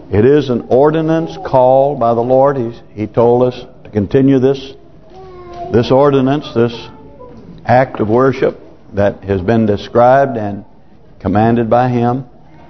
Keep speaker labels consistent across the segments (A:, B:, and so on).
A: It is an ordinance called by the Lord. He told us to continue this ordinance, this act of worship that has been described and commanded by Him.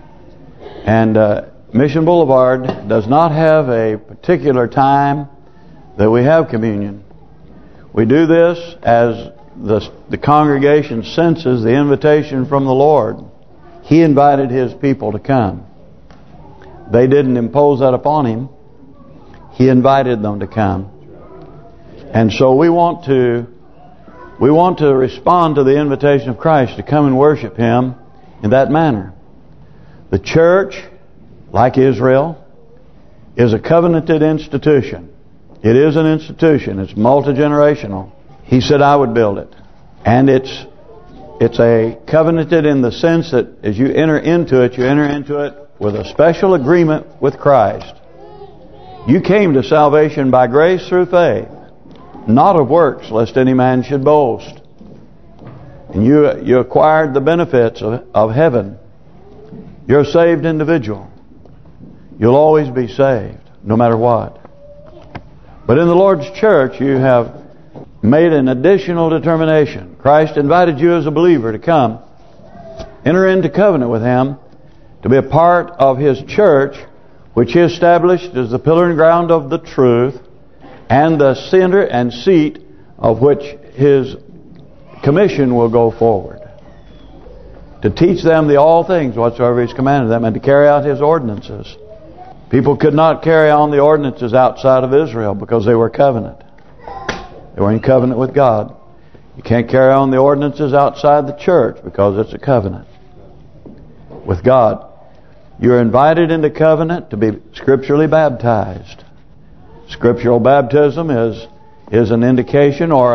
A: And Mission Boulevard does not have a particular time that we have communion. We do this as the congregation senses the invitation from the Lord. He invited His people to come. They didn't impose that upon Him. He invited them to come. And so we want to respond to the invitation of Christ to come and worship Him in that manner. The church, like Israel, is a covenanted institution. It is an institution. It's multi-generational. He said, I would build it. And it's a covenanted in the sense that as you enter into it with a special agreement with Christ. You came to salvation by grace through faith, not of works, lest any man should boast. And you acquired the benefits of heaven. You're a saved individual. You'll always be saved, no matter what. But in the Lord's church, you have made an additional determination. Christ invited you as a believer to come, enter into covenant with Him, to be a part of His church, which He established as the pillar and ground of the truth, and the center and seat of which His commission will go forward. To teach them all things whatsoever He's commanded them, and to carry out His ordinances. People could not carry on the ordinances outside of Israel because they were covenant. They were in covenant with God. You can't carry on the ordinances outside the church because it's a covenant with God. You're invited into covenant to be scripturally baptized. Scriptural baptism is an indication or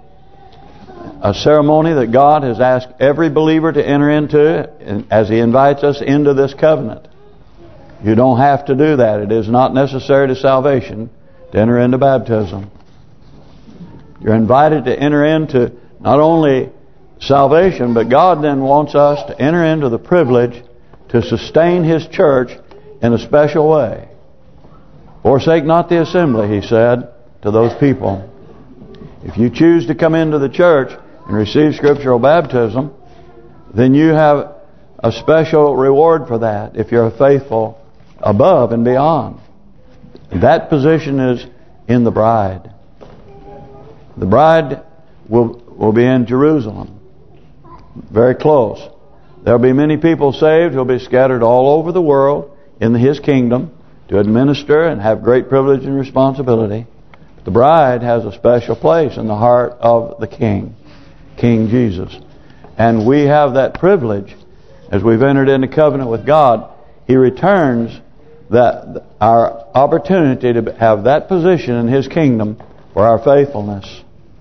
A: a ceremony that God has asked every believer to enter into as He invites us into this covenant. You don't have to do that. It is not necessary to salvation to enter into baptism. You're invited to enter into not only salvation, but God then wants us to enter into the privilege to sustain His church in a special way. Forsake not the assembly, He said to those people. If you choose to come into the church and receive scriptural baptism, then you have a special reward for that if you're faithful above and beyond. That position is in the bride. The bride will be in Jerusalem, very close. There'll be many people saved who'll be scattered all over the world in His kingdom to administer and have great privilege and responsibility. But the bride has a special place in the heart of the King, King Jesus. And we have that privilege as we've entered into covenant with God. He returns our opportunity to have that position in His kingdom for our faithfulness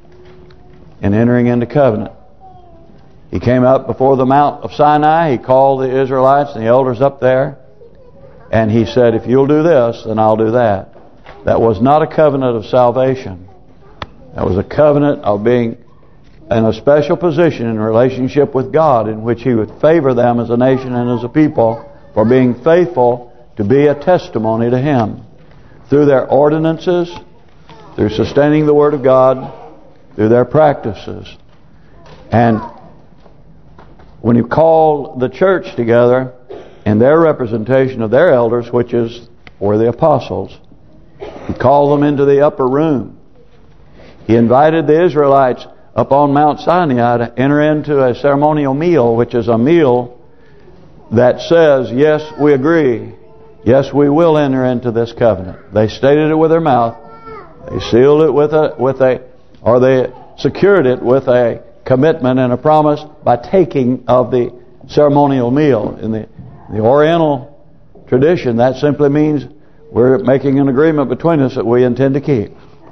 A: in entering into covenant. He came up before the Mount of Sinai. He called the Israelites and the elders up there. And He said, if you'll do this, then I'll do that. That was not a covenant of salvation. That was a covenant of being in a special position in relationship with God, in which He would favor them as a nation and as a people for being faithful to be a testimony to Him through their ordinances, through sustaining the Word of God, through their practices. And when He called the church together in their representation of their elders, which were the apostles, He called them into the upper room. He invited the Israelites up on Mount Sinai to enter into a ceremonial meal, which is a meal that says, yes, we agree. Yes, we will enter into this covenant. They stated it with their mouth. They sealed it they secured it with a commitment and a promise by taking of the ceremonial meal. In the Oriental tradition, that simply means we're making an agreement between us that we intend to keep.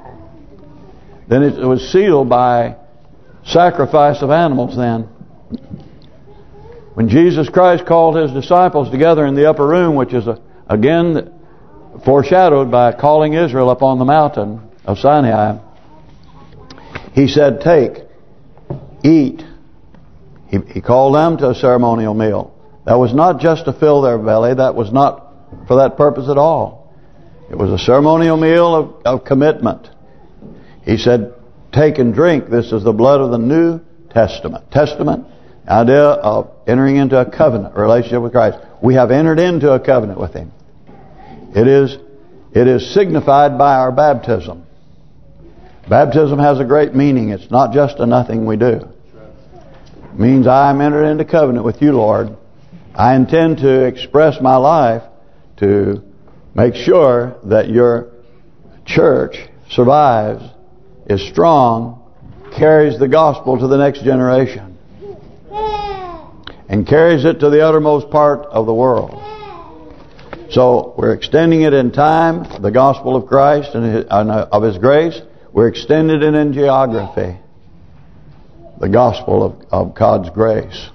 A: Then it was sealed by sacrifice of animals then. When Jesus Christ called His disciples together in the upper room, which is again foreshadowed by calling Israel up on the mountain of Sinai, He said, take, eat. He called them to a ceremonial meal. That was not just to fill their belly. That was not for that purpose at all. It was a ceremonial meal of commitment. He said, take and drink. This is the blood of the New Testament. Testament, idea of entering into a covenant, a relationship with Christ. We have entered into a covenant with Him. It is signified by our baptism. Baptism has a great meaning. It's not just a nothing we do. It means I am entered into covenant with you, Lord. I intend to express my life to make sure that your church survives, is strong, carries the gospel to the next generation, and carries it to the uttermost part of the world. So we're extending it in time, the gospel of Christ and of His grace. We're extending it in geography, the gospel of God's grace.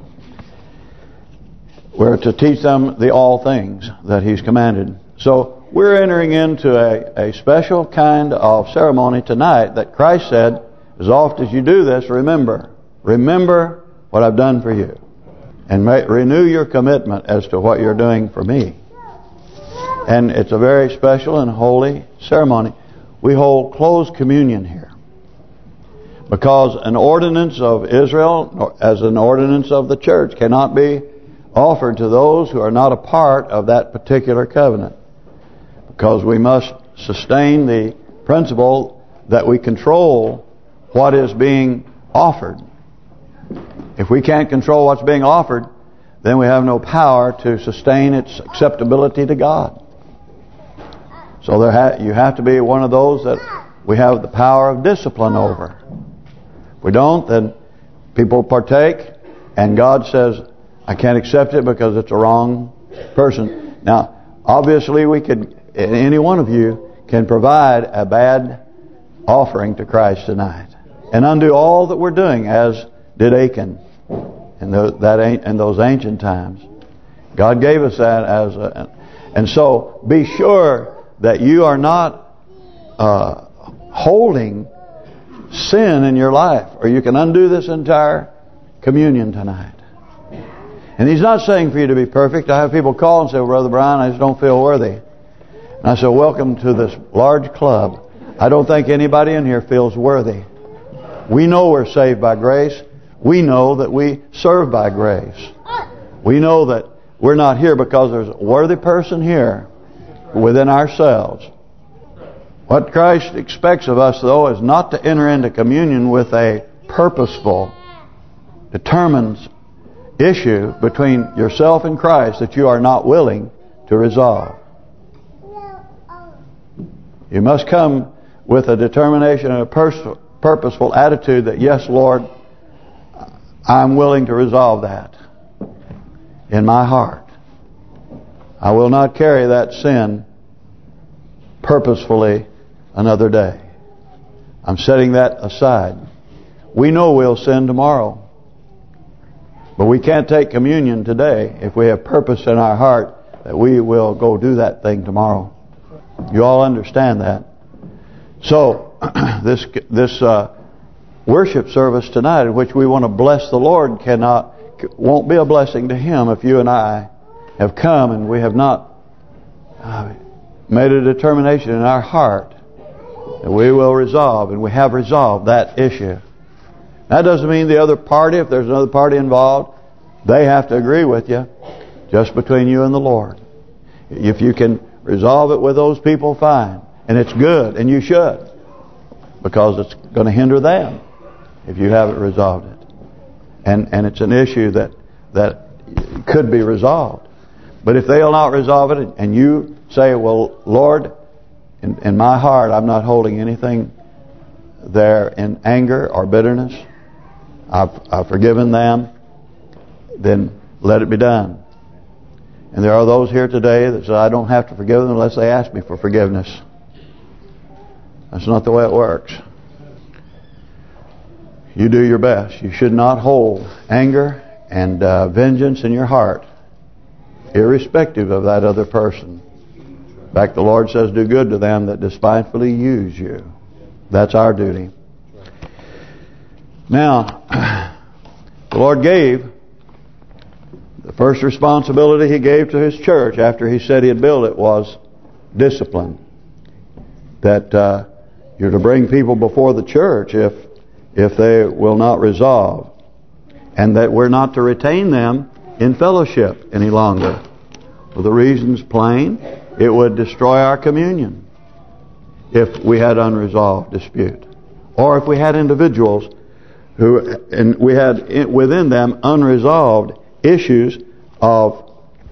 A: We're to teach them the all things that He's commanded. So we're entering into a special kind of ceremony tonight that Christ said, as oft as you do this, remember what I've done for you. And renew your commitment as to what you're doing for me. And it's a very special and holy ceremony. We hold closed communion here. Because an ordinance of Israel, as an ordinance of the church, cannot be offered to those who are not a part of that particular covenant. Because we must sustain the principle that we control what is being offered. If we can't control what's being offered, then we have no power to sustain its acceptability to God. So you have to be one of those that we have the power of discipline over. If we don't, then people partake, and God says, I can't accept it because it's a wrong person. Now, obviously any one of you can provide a bad offering to Christ tonight. And undo all that we're doing, as did Achan in those ancient times. God gave us that and so be sure that you are not holding sin in your life, or you can undo this entire communion tonight. And He's not saying for you to be perfect. I have people call and say, well, Brother Brian, I just don't feel worthy. And I say, welcome to this large club. I don't think anybody in here feels worthy. We know we're saved by grace. We know that we serve by grace. We know that we're not here because there's a worthy person here within ourselves. What Christ expects of us, though, is not to enter into communion with a purposeful, determined issue between yourself and Christ that you are not willing to resolve. You must come with a determination and a purposeful attitude that, yes, Lord, I'm willing to resolve that in my heart. I will not carry that sin purposefully another day. I'm setting that aside. We know we'll sin tomorrow. But we can't take communion today if we have purpose in our heart that we will go do that thing tomorrow. You all understand that. So, this worship service tonight, in which we want to bless the Lord, won't be a blessing to Him if you and I have come and we have not made a determination in our heart that we will resolve, and we have resolved that issue. That doesn't mean the other party, if there's another party involved, they have to agree with you. Just between you and the Lord. If you can resolve it with those people, fine. And it's good, and you should. Because it's going to hinder them if you haven't resolved it. And it's an issue that could be resolved. But if they'll not resolve it, and you say, well, Lord, in my heart, I'm not holding anything there in anger or bitterness. I've forgiven them. Then let it be done. And there are those here today that say, I don't have to forgive them unless they ask me for forgiveness. That's not the way it works. You do your best. You should not hold anger and vengeance in your heart, irrespective of that other person. In fact, the Lord says, do good to them that despitefully use you. That's our duty. Now, the Lord gave The first responsibility He gave to His church after He said He'd build it was discipline. That you're to bring people before the church if they will not resolve. And that we're not to retain them in fellowship any longer. For the reasons plain, it would destroy our communion if we had unresolved dispute. Or if we had individuals and we had within them unresolved issues of,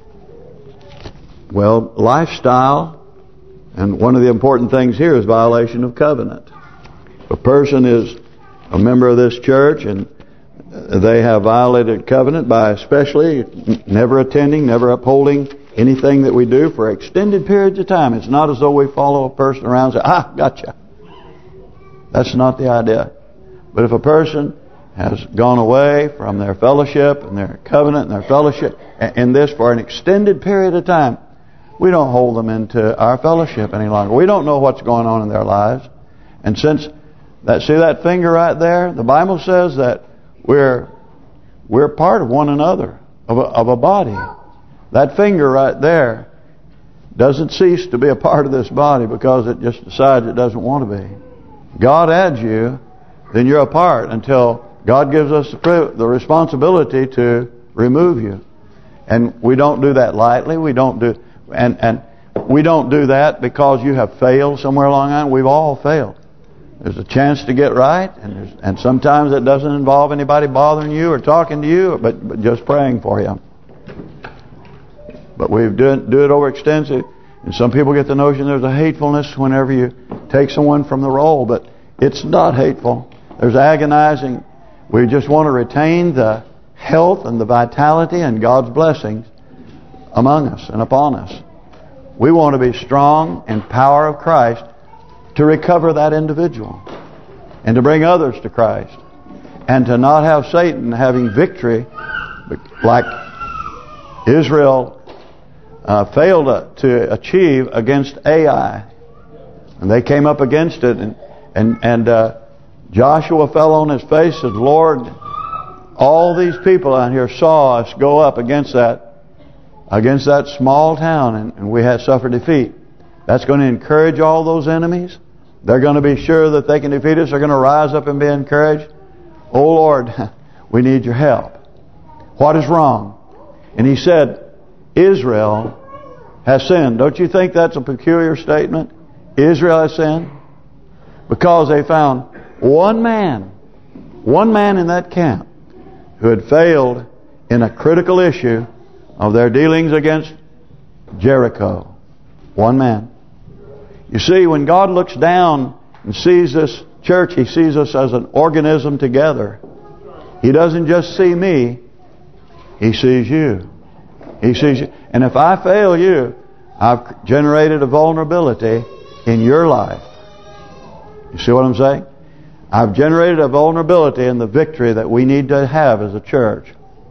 A: well, lifestyle. And one of the important things here is violation of covenant. If a person is a member of this church and they have violated covenant by especially never attending, never upholding anything that we do for extended periods of time. It's not as though we follow a person around and say, gotcha. That's not the idea. But if a person has gone away from their fellowship and their covenant and their fellowship in this for an extended period of time, we don't hold them into our fellowship any longer. We don't know what's going on in their lives. And since see that finger right there? The Bible says that we're part of one another, of a body. That finger right there doesn't cease to be a part of this body because it just decides it doesn't want to be. God adds you, then you're a part until God gives us the responsibility to remove you. And we don't do that lightly. We don't do and we don't do that because you have failed somewhere along the line. We've all failed. There's a chance to get right, and sometimes it doesn't involve anybody bothering you or talking to you, but just praying for you. But we do it over extensive, and some people get the notion there's a hatefulness whenever you take someone from the roll, but it's not hateful. There's agonizing. We just want to retain the health and the vitality and God's blessings among us and upon us. We want to be strong in power of Christ to recover that individual and to bring others to Christ and to not have Satan having victory like Israel failed to achieve against Ai. And they came up against it and Joshua fell on his face and said, Lord, all these people out here saw us go up against that small town and we had suffered defeat. That's going to encourage all those enemies. They're going to be sure that they can defeat us. They're going to rise up and be encouraged. Oh Lord, we need your help. What is wrong? And he said, Israel has sinned. Don't you think that's a peculiar statement? Israel has sinned. Because they found one man in that camp who had failed in a critical issue of their dealings against Jericho. One man. You see, when God looks down and sees this church, He sees us as an organism together. He doesn't just see me. He sees you. He sees you. And if I fail you, I've generated a vulnerability in your life. You see what I'm saying? I've generated a vulnerability in the victory that we need to have as a church.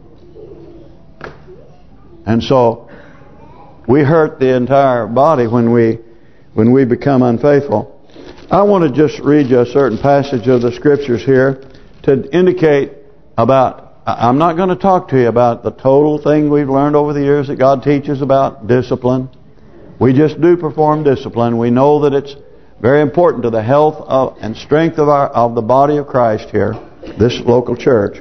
A: And so we hurt the entire body when we become unfaithful. I want to just read you a certain passage of the Scriptures here to indicate about, I'm not going to talk to you about the total thing we've learned over the years that God teaches about discipline. We just do perform discipline. We know that it's very important to the health and strength of the body of Christ here, this local church.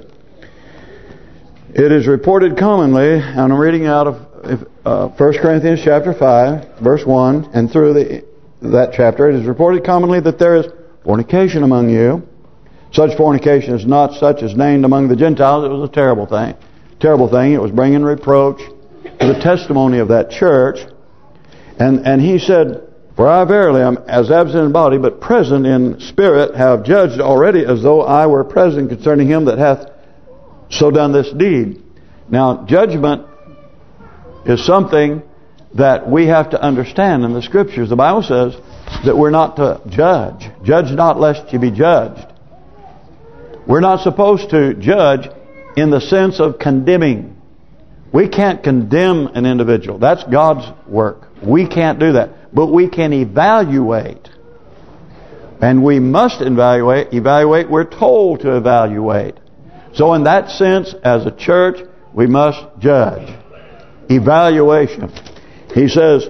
A: It is reported commonly, and I'm reading out of 1 Corinthians chapter 5, verse 1, and through that chapter, it is reported commonly that there is fornication among you. Such fornication is not such as named among the Gentiles. It was a terrible thing. It was bringing reproach to the testimony of that church. And he said, for I verily am as absent in body, but present in spirit, have judged already as though I were present concerning him that hath so done this deed. Now, judgment is something that we have to understand in the Scriptures. The Bible says that we're not to judge. Judge not lest you be judged. We're not supposed to judge in the sense of condemning. We can't condemn an individual. That's God's work. We can't do that. But we can evaluate. And we must evaluate. We're told to evaluate. So in that sense, as a church, we must judge. Evaluation. He says,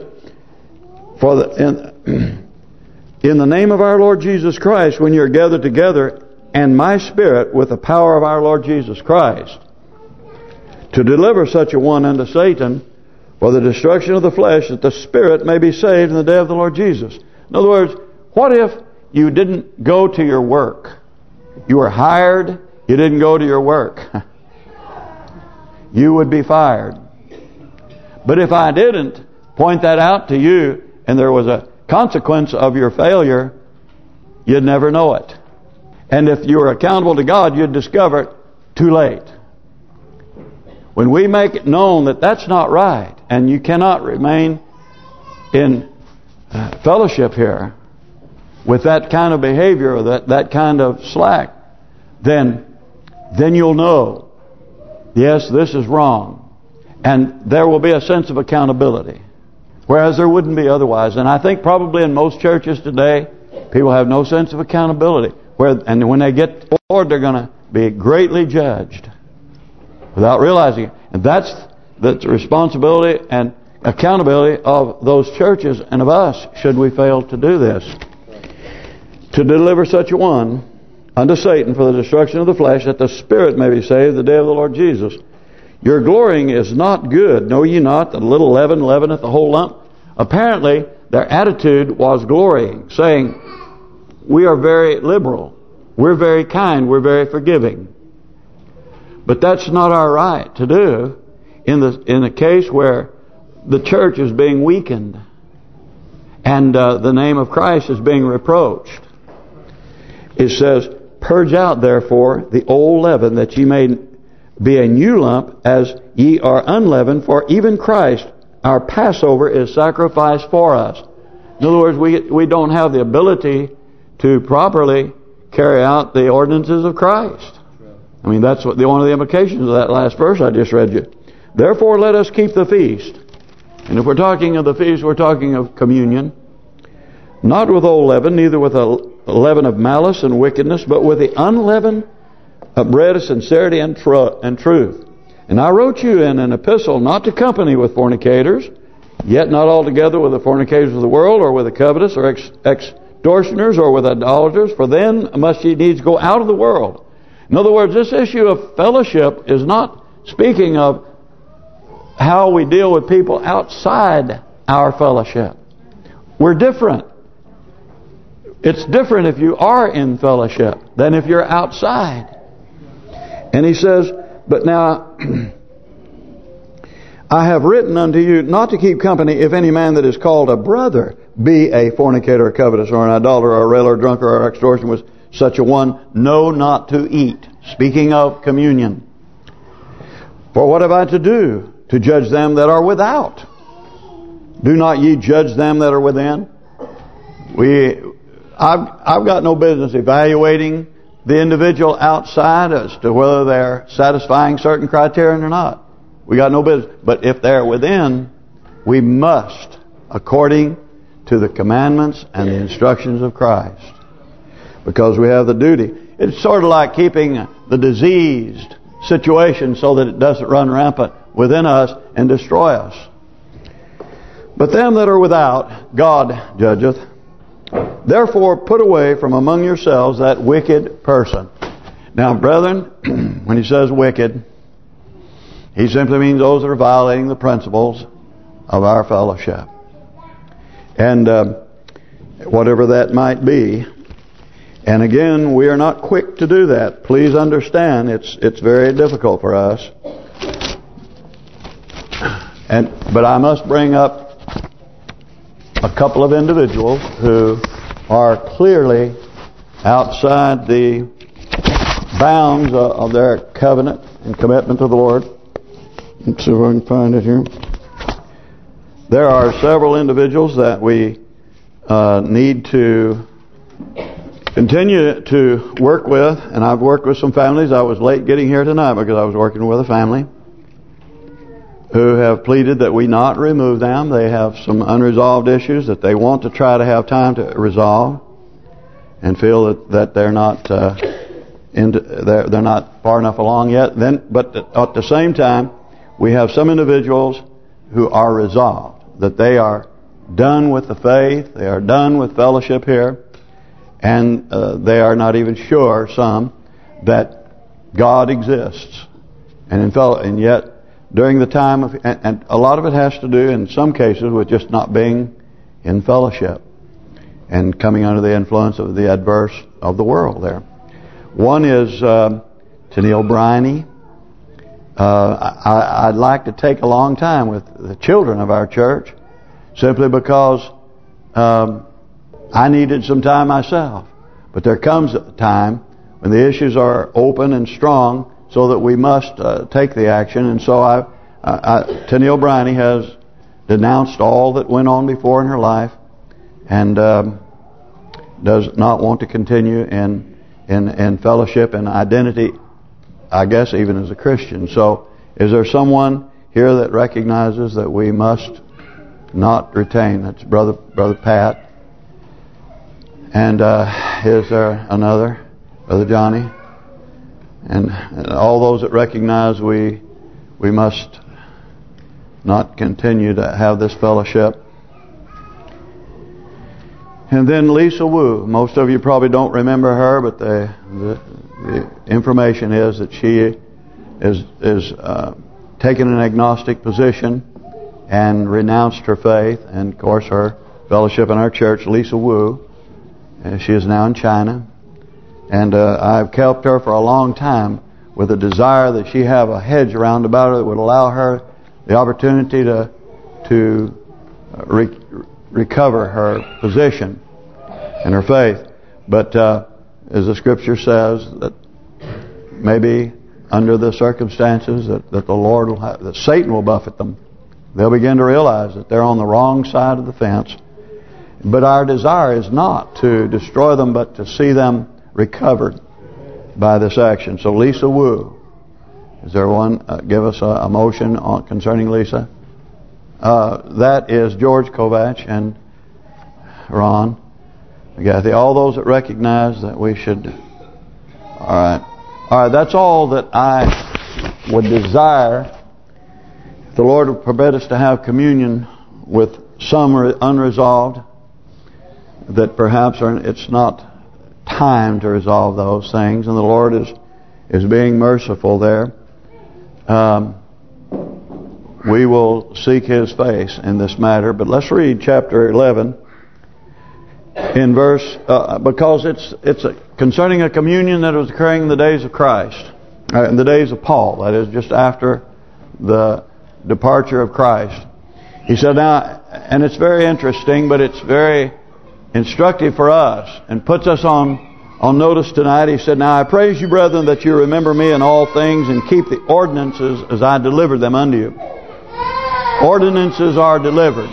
A: in the name of our Lord Jesus Christ, when you're gathered together, and my Spirit with the power of our Lord Jesus Christ, to deliver such a one unto Satan for the destruction of the flesh, that the Spirit may be saved in the day of the Lord Jesus. In other words, what if you didn't go to your work? You were hired, you didn't go to your work. You would be fired. But if I didn't point that out to you, and there was a consequence of your failure, you'd never know it. And if you were accountable to God, you'd discover it too late. When we make it known that that's not right, and you cannot remain in fellowship here with that kind of behavior or that kind of slack, then you'll know, yes, this is wrong. And there will be a sense of accountability. Whereas there wouldn't be otherwise. And I think probably in most churches today, people have no sense of accountability. And when they get forward, they're going to be greatly judged without realizing it. And that's the responsibility and accountability of those churches and of us, should we fail to do this. To deliver such a one unto Satan for the destruction of the flesh, that the Spirit may be saved the day of the Lord Jesus. Your glorying is not good. Know ye not that a little leaven leaveneth the whole lump? Apparently, their attitude was glorying, saying, we are very liberal, we're very kind, we're very forgiving. But that's not our right to do in the case where the church is being weakened and the name of Christ is being reproached. It says, purge out therefore the old leaven, that ye may be a new lump, as ye are unleavened, for even Christ, our Passover, is sacrificed for us. In other words, we don't have the ability to properly carry out the ordinances of Christ. I mean, that's one of the implications of that last verse I just read you. Therefore, let us keep the feast. And if we're talking of the feast, we're talking of communion. Not with old leaven, neither with a leaven of malice and wickedness, but with the unleavened bread of sincerity and truth. And I wrote you in an epistle not to company with fornicators, yet not altogether with the fornicators of the world, or with the covetous, or extortioners, or with idolaters, for then must ye needs go out of the world. In other words, this issue of fellowship is not speaking of how we deal with people outside our fellowship. We're different. It's different if you are in fellowship than if you're outside. And he says, but now I have written unto you not to keep company if any man that is called a brother be a fornicator, or covetous, or an idolater, or a railer, or drunkard, or extortion with such a one, know not to eat. Speaking of communion. For what have I to do to judge them that are without? Do not ye judge them that are within? I've got no business evaluating the individual outside as to whether they're satisfying certain criteria or not. We got no business. But if they're within, we must, according to the commandments and the instructions of Christ. Because we have the duty. It's sort of like keeping the diseased situation so that it doesn't run rampant within us and destroy us. But them that are without, God judgeth. Therefore put away from among yourselves that wicked person. Now, brethren, when he says wicked, he simply means those that are violating the principles of our fellowship. And whatever that might be. And again, we are not quick to do that. Please understand, it's very difficult for us. But I must bring up a couple of individuals who are clearly outside the bounds of their covenant and commitment to the Lord. Let's see if I can find it here. There are several individuals that we need to continue to work with, and I've worked with some families. I was late getting here tonight because I was working with a family who have pleaded that we not remove them. They have some unresolved issues that they want to try to have time to resolve, and feel that they're not far enough along yet. But at the same time, we have some individuals who are resolved that they are done with the faith, they are done with fellowship here, and they are not even sure, some, that God exists. And yet, during the time of, and a lot of it has to do, in some cases, with just not being in fellowship and coming under the influence of the adverse of the world there. One is Tennille Briney. I'd like to take a long time with the children of our church, simply because I needed some time myself. But there comes a time when the issues are open and strong, so that we must take the action. And so Tennille Briney has denounced all that went on before in her life, and does not want to continue in fellowship and identity, I guess, even as a Christian. So, is there someone here that recognizes that we must not retain? That's Brother Pat. And is there another? Brother Johnny? And all those that recognize we must not continue to have this fellowship. And then Lisa Wu. Most of you probably don't remember her, but the information is that she is taking an agnostic position and renounced her faith, and of course her fellowship in our church. Lisa Wu, she is now in China, and I've helped her for a long time with a desire that she have a hedge around about her that would allow her the opportunity to recover her position and her faith. But as the Scripture says, that maybe under the circumstances that the Lord will have, that Satan will buffet them, they'll begin to realize that they're on the wrong side of the fence. But our desire is not to destroy them, but to see them recovered by this action. So Lisa Wu, is there one? Give us a motion concerning Lisa. That is George Kovach and Ron Gathy. All those that recognize that we should. All right. That's all that I would desire. If the Lord would permit us to have communion with some unresolved, that perhaps it's not time to resolve those things, and the Lord is being merciful there. We will seek His face in this matter. But let's read chapter 11 in verse, because it's concerning a communion that was occurring in the days of Christ, in the days of Paul. That is, just after the departure of Christ. He said, now, and it's very interesting, but it's very instructive for us and puts us on notice tonight. He said, now I praise you, brethren, that you remember me in all things and keep the ordinances as I delivered them unto you. Ordinances are delivered.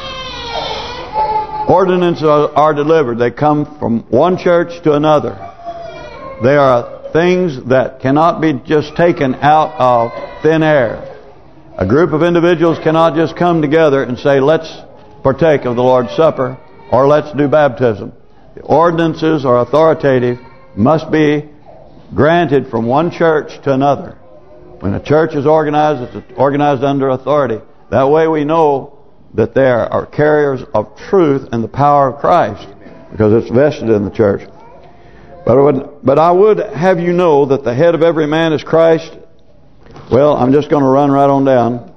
A: Ordinances are delivered. They come from one church to another. They are things that cannot be just taken out of thin air. A group of individuals cannot just come together and say, let's partake of the Lord's Supper, or let's do baptism. The ordinances are authoritative, must be granted from one church to another. When a church is organized, it's organized under authority. That way we know that they are carriers of truth and the power of Christ, because it's vested in the church. But I would have you know that the head of every man is Christ. Well, I'm just going to run right on down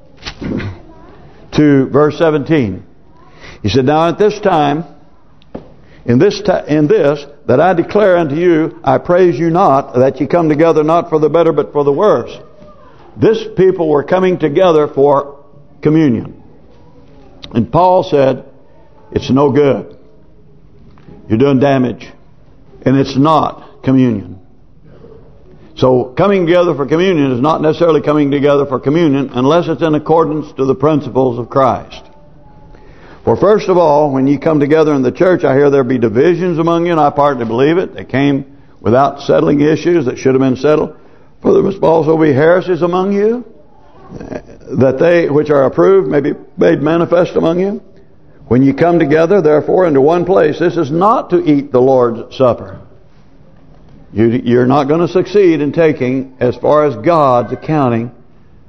A: to verse 17. He said, now at this time, in this that I declare unto you, I praise you not, that ye come together not for the better, but for the worse. This people were coming together for communion. And Paul said, it's no good. You're doing damage. And it's not communion. So coming together for communion is not necessarily coming together for communion unless it's in accordance to the principles of Christ. For first of all, when you come together in the church, I hear there be divisions among you, and I partly believe it. They came without settling issues that should have been settled. For there must also be heresies among you, that they which are approved may be made manifest among you. When you come together, therefore, into one place, this is not to eat the Lord's Supper. You're not going to succeed in taking, as far as God's accounting,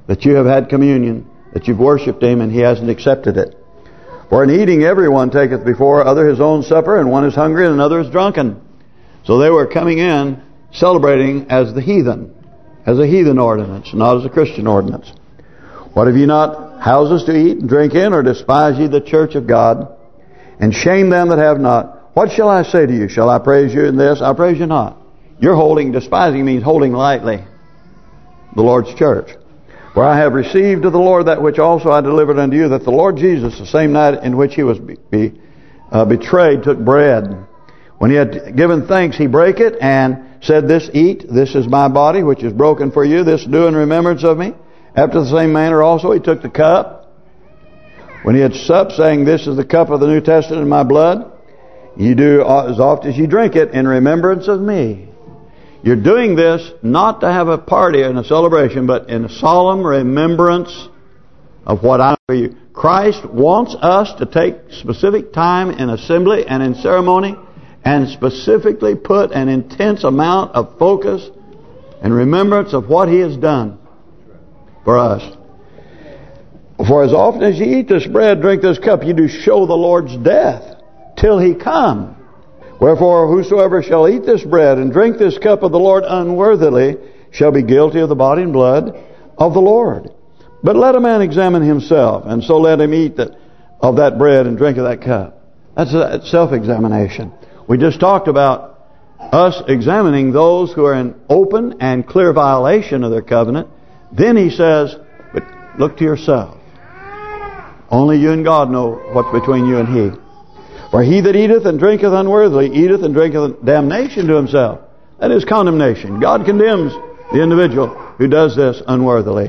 A: that you have had communion, that you've worshipped Him, and He hasn't accepted it. For in eating everyone taketh before other his own supper, and one is hungry and another is drunken. So they were coming in, celebrating as the heathen, as a heathen ordinance, not as a Christian ordinance. What have ye not houses to eat and drink in, or despise ye the church of God, and shame them that have not? What shall I say to you? Shall I praise you in this? I praise you not. Despising means holding lightly the Lord's church. For I have received of the Lord that which also I delivered unto you, that the Lord Jesus, the same night in which He was betrayed, took bread. When He had given thanks, He brake it, and said, This eat, this is my body, which is broken for you. This do in remembrance of me. After the same manner also He took the cup, when He had supped, saying, This is the cup of the New Testament in my blood. You do as oft as you drink it in remembrance of me. You're doing this not to have a party and a celebration, but in a solemn remembrance of what I do for you. Christ wants us to take specific time in assembly and in ceremony, and specifically put an intense amount of focus and remembrance of what He has done for us. For as often as ye eat this bread, drink this cup, you do show the Lord's death till He come. Wherefore, whosoever shall eat this bread and drink this cup of the Lord unworthily shall be guilty of the body and blood of the Lord. But let a man examine himself, and so let him eat of that bread and drink of that cup. That's self-examination. We just talked about us examining those who are in open and clear violation of their covenant. Then He says, but look to yourself. Only you and God know what's between you and He. For he that eateth and drinketh unworthily eateth and drinketh damnation to himself. That is condemnation. God condemns the individual who does this unworthily.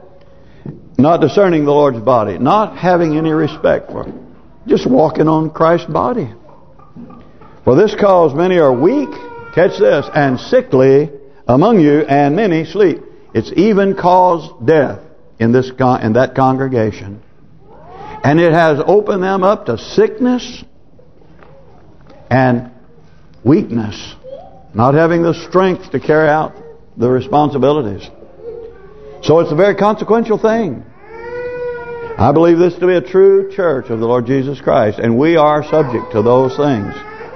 A: Not discerning the Lord's body. Not having any respect for Him. Just walking on Christ's body. For this cause many are weak, catch this, and sickly among you, and many sleep. It's even caused death in that congregation. And it has opened them up to sickness and weakness, not having the strength to carry out the responsibilities. So it's a very consequential thing. I believe this to be a true church of the Lord Jesus Christ, and we are subject to those things.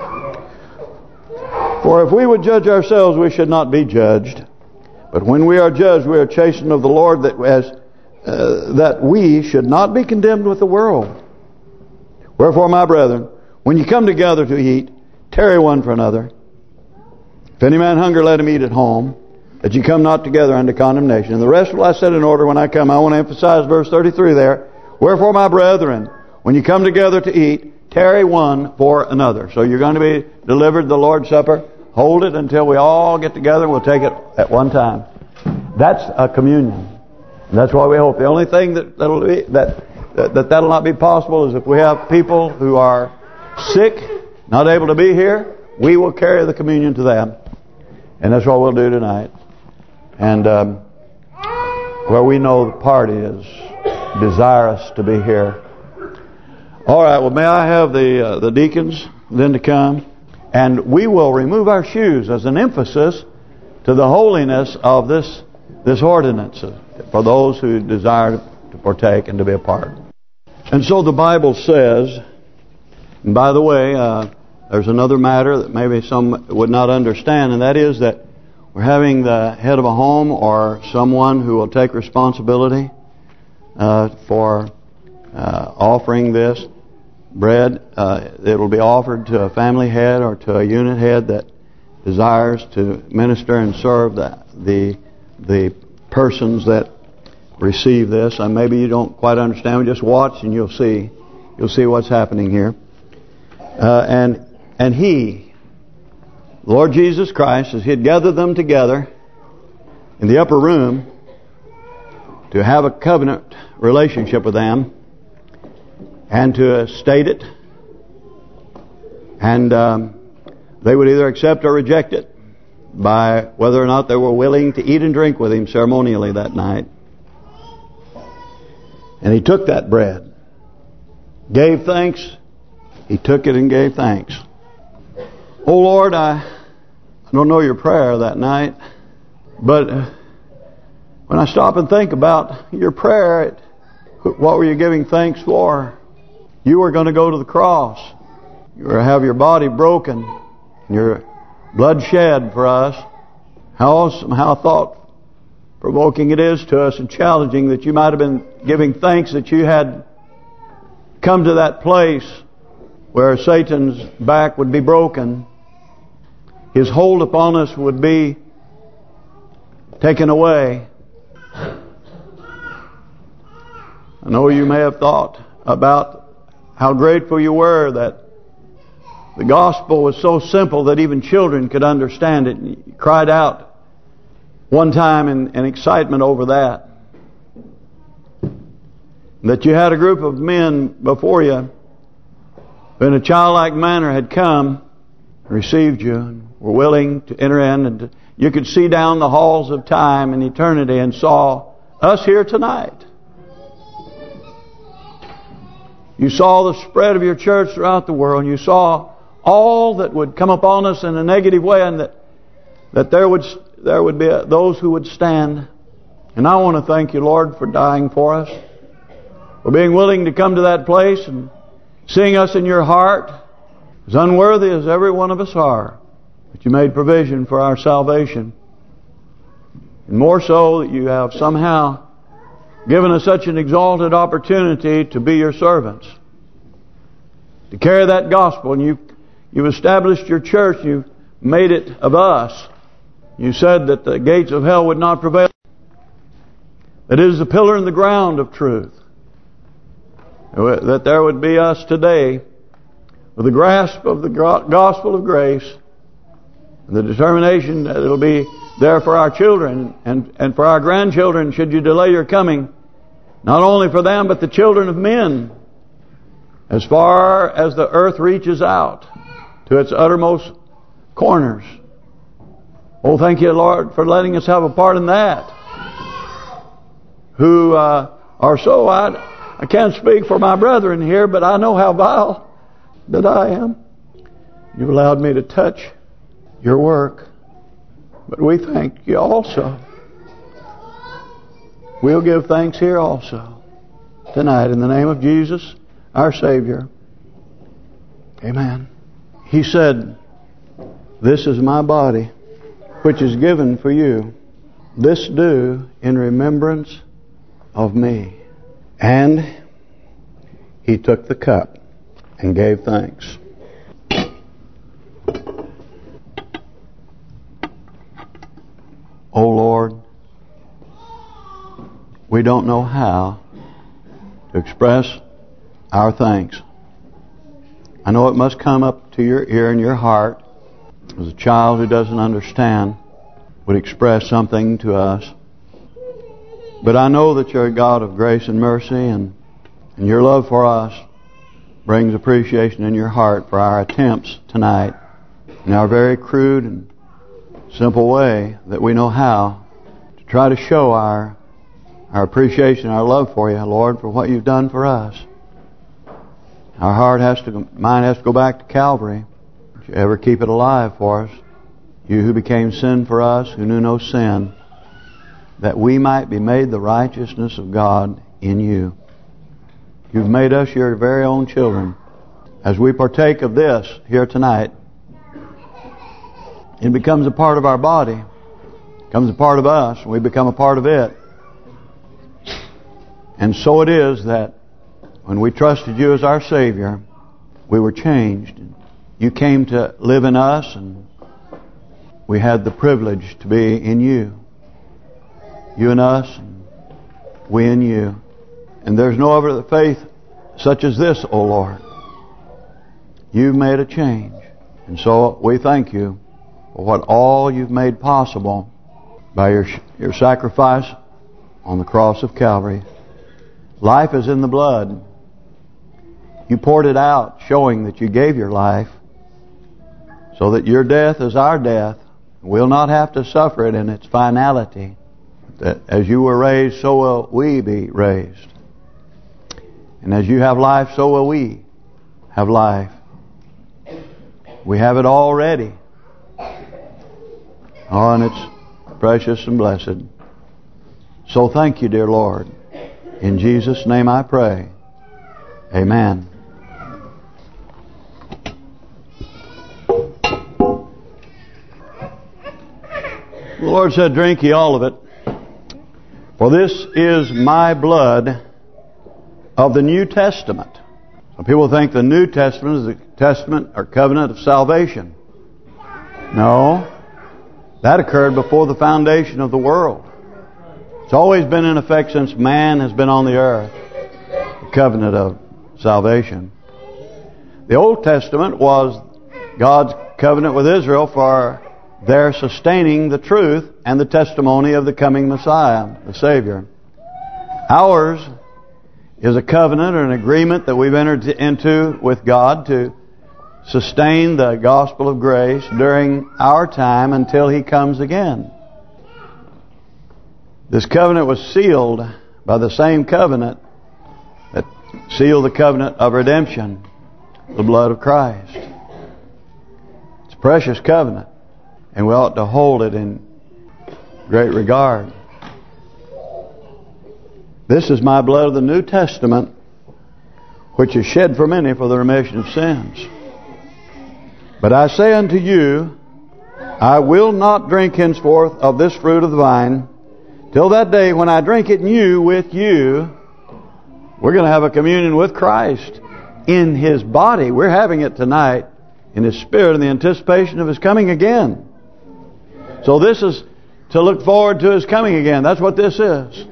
A: For if we would judge ourselves, we should not be judged. But when we are judged, we are chastened of the Lord, that we should not be condemned with the world. Wherefore, my brethren, when you come together to eat, tarry one for another. If any man hunger, let him eat at home, that you come not together unto condemnation. And the rest will I set in order when I come. I want to emphasize verse 33 there. Wherefore, my brethren, when you come together to eat, tarry one for another. So you're going to be delivered the Lord's Supper. Hold it until we all get together. We'll take it at one time. That's a communion. And that's why we hope. The only thing that'll not be possible is if we have people who are sick, not able to be here, we will carry the communion to them. And that's what we'll do tonight. And where we know the party is desirous to be here. All right, well, may I have the deacons then to come? And we will remove our shoes as an emphasis to the holiness of this ordinance for those who desire to partake and to be a part. And so the Bible says, and by the way, there's another matter that maybe some would not understand, and that is that we're having the head of a home or someone who will take responsibility for offering this bread. It will be offered to a family head or to a unit head that desires to minister and serve the persons that receive this. And maybe you don't quite understand. Just watch and you'll see what's happening here. And He, Lord Jesus Christ, as He had gathered them together in the upper room to have a covenant relationship with them and to state it, and they would either accept or reject it by whether or not they were willing to eat and drink with Him ceremonially that night. And He took that bread, gave thanks. He took it and gave thanks. Oh Lord, I don't know your prayer that night, but When I stop and think about your prayer, what were you giving thanks for? You were going to go to the cross. You were to have your body broken, your blood shed for us. How awesome, how thought-provoking it is to us and challenging that you might have been giving thanks that you had come to that place where Satan's back would be broken. His hold upon us would be taken away. I know you may have thought about how grateful you were that the gospel was so simple that even children could understand it. And you cried out one time in excitement over that. That you had a group of men before you who in a childlike manner had come and received you and were willing to enter in. And you could see down the halls of time and eternity and saw us here tonight. You saw the spread of your church throughout the world. And you saw all that would come upon us in a negative way, and that there would be those who would stand. And I want to thank you, Lord, for dying for us, for being willing to come to that place and seeing us in your heart, as unworthy as every one of us are, that you made provision for our salvation. And more so that you have somehow given us such an exalted opportunity to be your servants, to carry that gospel. And you've established your church. You've made it of us. You said that the gates of hell would not prevail. That it is the pillar and the ground of truth. That there would be us today with the grasp of the gospel of grace and the determination that it'll be there for our children and for our grandchildren should you delay your coming. Not only for them, but the children of men, as far as the earth reaches out to its uttermost corners. Oh, thank you, Lord, for letting us have a part in that. Who are so, I can't speak for my brethren here, but I know how vile that I am. You've allowed me to touch your work. But we thank you also. We'll give thanks here also tonight in the name of Jesus, our Savior. Amen. He said, "This is my body, which is given for you. This do in remembrance of me." And he took the cup and gave thanks. O Lord, we don't know how to express our thanks. I know it must come up to your ear and your heart as a child who doesn't understand would express something to us. But I know that you're a God of grace and mercy, and your love for us brings appreciation in your heart for our attempts tonight in our very crude and simple way that we know how to try to show our appreciation, our love for you, Lord, for what you've done for us. Our mind has to go back to Calvary. Did you ever keep it alive for us? You who became sin for us, who knew no sin, that we might be made the righteousness of God in you. You've made us your very own children. As we partake of this here tonight, it becomes a part of our body. It becomes a part of us, and we become a part of it. And so it is that when we trusted you as our Savior, we were changed. You came to live in us, and we had the privilege to be in you. You in us, and we in you. And there's no other faith such as this, O Lord. You've made a change. And so we thank you for what all you've made possible by your sacrifice on the cross of Calvary. Life is in the blood. You poured it out, showing that you gave your life so that your death is our death. We'll not have to suffer it in its finality. That as you were raised, so will we be raised. And as you have life, so will we have life. We have it already. Oh, and it's precious and blessed. So thank you, dear Lord. In Jesus' name I pray. Amen. The Lord said, drink ye all of it, for this is my blood of the New Testament. Some people think the New Testament is the testament or covenant of salvation. No, that occurred before the foundation of the world. It's always been in effect since man has been on the earth, the covenant of salvation. The Old Testament was God's covenant with Israel for their sustaining the truth and the testimony of the coming Messiah, the Savior. Ours is a covenant or an agreement that we've entered into with God to sustain the gospel of grace during our time until He comes again. This covenant was sealed by the same covenant that sealed the covenant of redemption, the blood of Christ. It's a precious covenant, and we ought to hold it in great regard. This is my blood of the New Testament, which is shed for many for the remission of sins. But I say unto you, I will not drink henceforth of this fruit of the vine, till that day when I drink it new with you. We're going to have a communion with Christ in His body. We're having it tonight in His Spirit in the anticipation of His coming again. So this is to look forward to His coming again. That's what this is.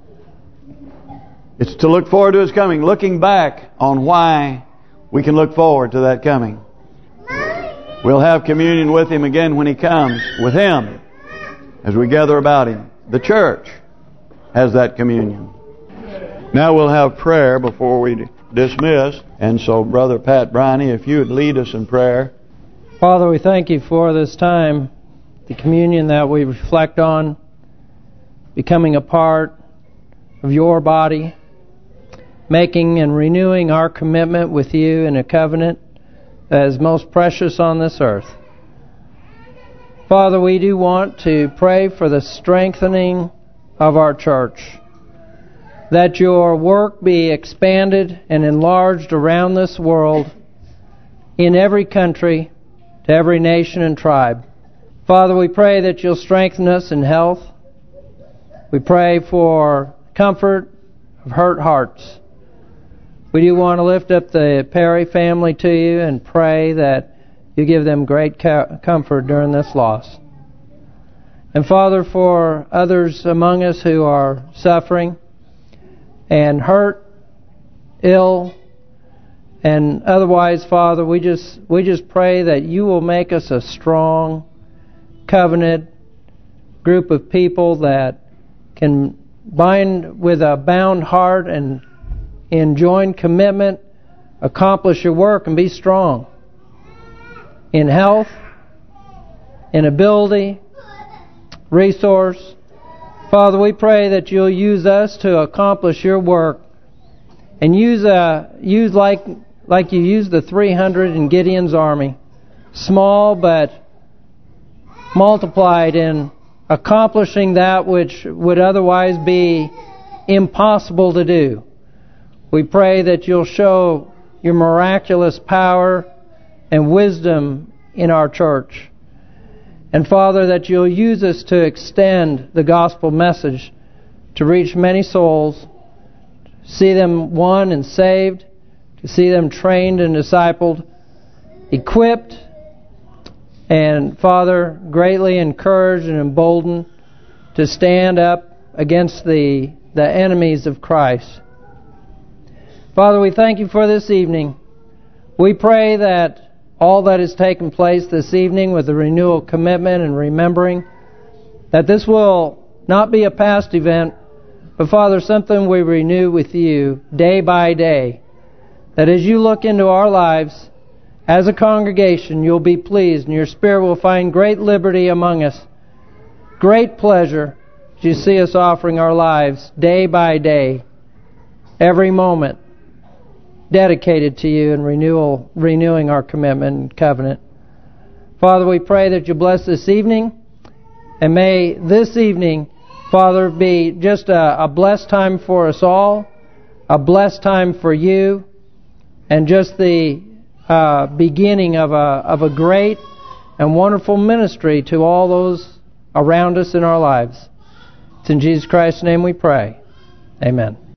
A: It's to look forward to His coming, looking back on why we can look forward to that coming. We'll have communion with Him again when He comes, with Him, as we gather about Him. The church has that communion. Now we'll have prayer before we dismiss. And so, Brother Pat Briney, if you would lead us in prayer.
B: Father, we thank You for this time, the communion that we reflect on, becoming a part of Your body, making and renewing our commitment with You in a covenant that is most precious on this earth. Father, we do want to pray for the strengthening of our church, that Your work be expanded and enlarged around this world, in every country, to every nation and tribe. Father, we pray that You'll strengthen us in health. We pray for comfort of hurt hearts. We do want to lift up the Perry family to You and pray that You give them great comfort during this loss. And Father, for others among us who are suffering and hurt, ill, and otherwise, Father, we just pray that You will make us a strong covenant group of people that can bind with a bound heart and in joined commitment, accomplish Your work and be strong in health, in ability, resource. Father, we pray that You'll use us to accomplish Your work, and use like You used the 300 in Gideon's army, small but multiplied in accomplishing that which would otherwise be impossible to do. We pray that You'll show Your miraculous power and wisdom in our church. And Father, that You'll use us to extend the gospel message to reach many souls, to see them won and saved, to see them trained and discipled, equipped, and Father, greatly encouraged and emboldened to stand up against the enemies of Christ. Father, we thank You for this evening. We pray that all that has taken place this evening with the renewal commitment and remembering, that this will not be a past event, but Father, something we renew with You day by day. That as You look into our lives as a congregation, You'll be pleased and Your Spirit will find great liberty among us, great pleasure as You see us offering our lives day by day, every moment, dedicated to You and renewing our commitment and covenant. Father, we pray that You bless this evening, and may this evening Father, be just a blessed time for us all, a blessed time for you, and just the beginning of a great and wonderful ministry to all those around us in our lives. It's in Jesus Christ's name we pray. Amen.